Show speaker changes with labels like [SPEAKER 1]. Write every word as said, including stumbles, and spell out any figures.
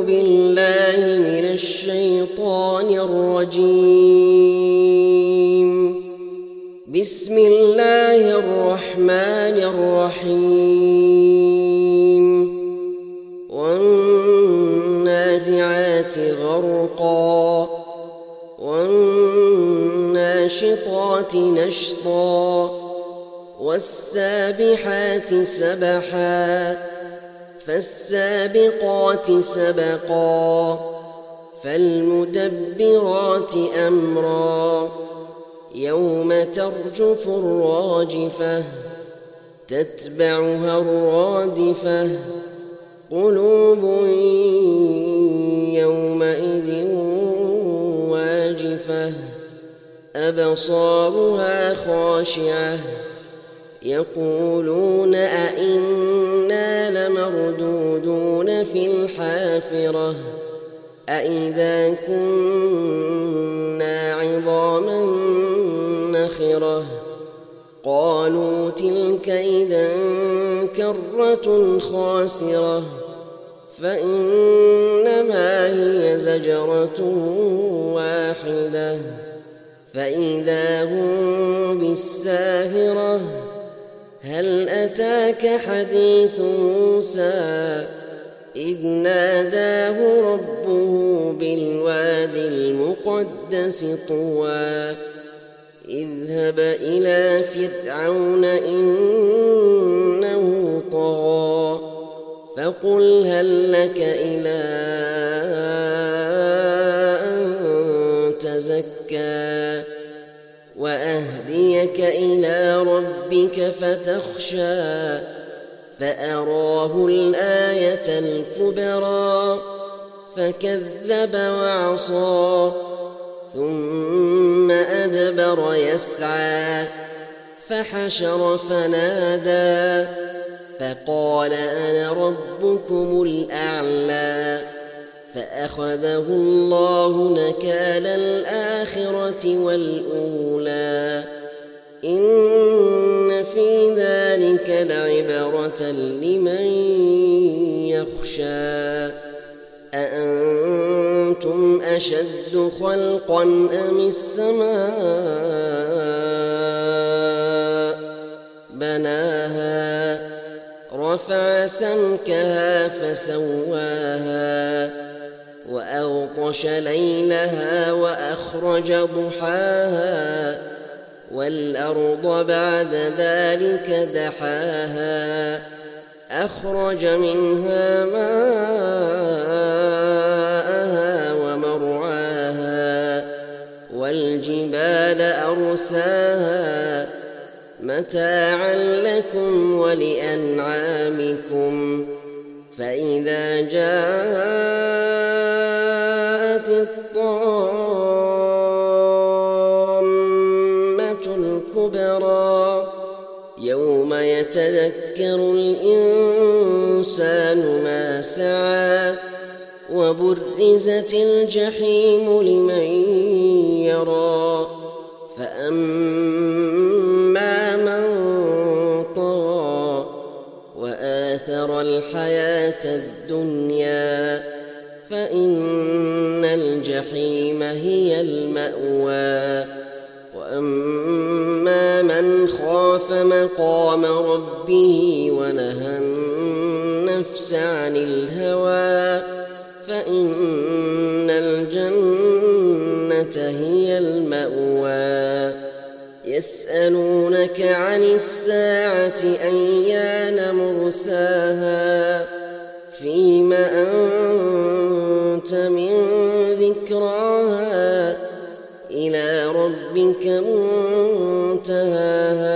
[SPEAKER 1] بالله من الشيطان الرجيم. بسم الله الرحمن الرحيم. والنازعات غرقا والناشطات نشطا والسابحات سبحا فالسابقات سبقا فالمدبرات أمرا يوم ترجف الراجفة تتبعها الرادفة قلوب يومئذ واجفة أبصارها خاشعة يقولون أئنا لمردودون في الحافرة أئذا كنا عظاما نخرة قالوا تلك إذا كرة خاسرة فإنما هي زجرة واحدة فإذا هم بالساهرة هل أتاك حديث موسى إذ ناداه ربه بالواد المقدس طوى اذهب إلى فرعون إنه طغى فقل هل لك إلى أن تزكى وأهديك إلى ربك فتخشى فأراه الآية الكبرى فكذب وعصى ثم أدبر يسعى فحشر فنادى فقال أنا ربكم الأعلى فأخذه الله نكال الآخرة والأولى إن في ذلك لعبرة لمن يخشى أأنتم أشد خلقا أم السماء بناها رفع سمكها فسواها وأغطش ليلها وأخرج ضحاها والأرض بعد ذلك دحاها أخرج منها ماءها ومرعاها والجبال أرساها متاعا لكم ولأنعامكم فإذا جاءت الطامة الكبرى يوم يتذكر الإنسان ما سعى وبرزت الجحيم لمن يرى فأما من طغى وآثر الحياة الدنيا فإن الجحيم هي المأوى وأما من خاف مقام ربه ونهى النفس عن الهوى فإن الجنة هي المأوى يسألونك عن الساعة أيان مرساها فيم أنت من ذكراها إلى ربك منتهاها